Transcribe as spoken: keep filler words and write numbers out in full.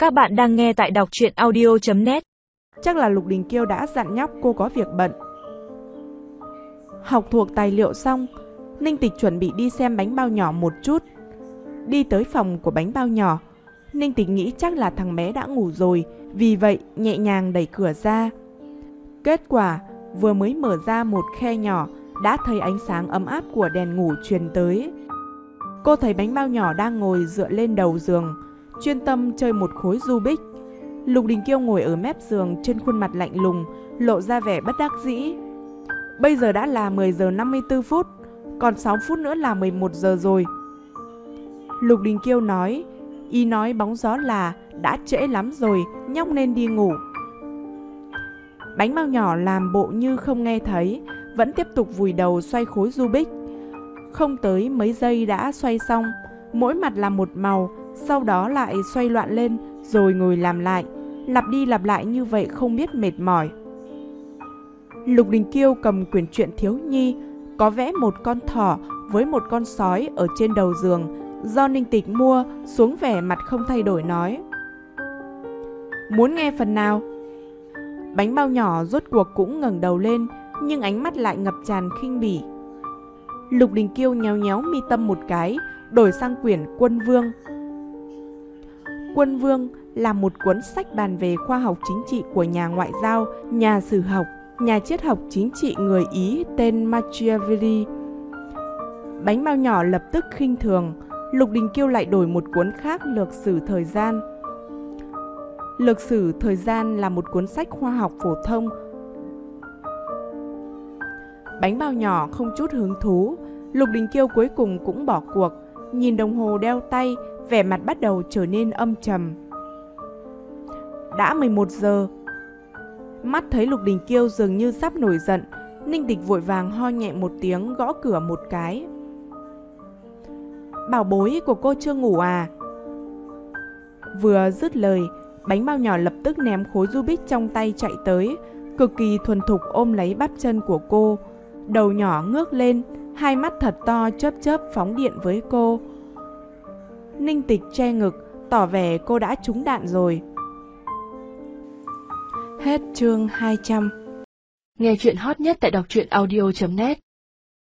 Các bạn đang nghe tại đọc truyện audio chấm net. Chắc là Lục Đình Kiêu đã dặn nhóc cô có việc bận. Học thuộc tài liệu xong, Ninh Tịch chuẩn bị đi xem bánh bao nhỏ một chút. Đi tới phòng của bánh bao nhỏ, Ninh Tịch nghĩ chắc là thằng bé đã ngủ rồi, vì vậy nhẹ nhàng đẩy cửa ra. Kết quả, vừa mới mở ra một khe nhỏ, đã thấy ánh sáng ấm áp của đèn ngủ truyền tới. Cô thấy bánh bao nhỏ đang ngồi dựa lên đầu giường, chuyên tâm chơi một khối Rubik. Lục Đình Kiêu ngồi ở mép giường, trên khuôn mặt lạnh lùng, lộ ra vẻ bất đắc dĩ. Bây giờ đã là mười giờ năm mươi tư phút, còn sáu phút nữa là mười một giờ rồi. Lục Đình Kiêu nói, ý nói bóng gió là đã trễ lắm rồi, nhóc nên đi ngủ. Bánh bao nhỏ làm bộ như không nghe thấy, vẫn tiếp tục vùi đầu xoay khối Rubik. Không tới mấy giây đã xoay xong, mỗi mặt là một màu, sau đó lại xoay loạn lên rồi ngồi làm lại, lặp đi lặp lại như vậy không biết mệt mỏi. Lục Đình Kiêu cầm quyển truyện thiếu nhi, có vẽ một con thỏ với một con sói ở trên đầu giường, do Ninh Tịch mua, xuống vẻ mặt không thay đổi nói. Muốn nghe phần nào? Bánh bao nhỏ rốt cuộc cũng ngẩng đầu lên, nhưng ánh mắt lại ngập tràn khinh bỉ. Lục Đình Kiêu nhéo nhéo mi tâm một cái, đổi sang quyển Quân Vương. Quân Vương là một cuốn sách bàn về khoa học chính trị của nhà ngoại giao, nhà sử học, nhà triết học chính trị người Ý tên Machiavelli. Bánh bao nhỏ lập tức khinh thường, Lục Đình Kiêu lại đổi một cuốn khác, Lược sử thời gian. Lược sử thời gian là một cuốn sách khoa học phổ thông. Bánh bao nhỏ không chút hứng thú, Lục Đình Kiêu cuối cùng cũng bỏ cuộc, nhìn đồng hồ đeo tay, vẻ mặt bắt đầu trở nên âm trầm. Đã mười một giờ. Mắt thấy Lục Đình Kiêu dường như sắp nổi giận, Ninh Tịch vội vàng ho nhẹ một tiếng, gõ cửa một cái. Bảo bối của cô chưa ngủ à? Vừa dứt lời, bánh bao nhỏ lập tức ném khối Rubik trong tay chạy tới, cực kỳ thuần thục ôm lấy bắp chân của cô. Đầu nhỏ ngước lên, hai mắt thật to chớp chớp phóng điện với cô. Ninh Tịch che ngực, tỏ vẻ cô đã trúng đạn rồi. Hết chương hai trăm. Nghe chuyện hot nhất tại đọc truyện audio chấm net.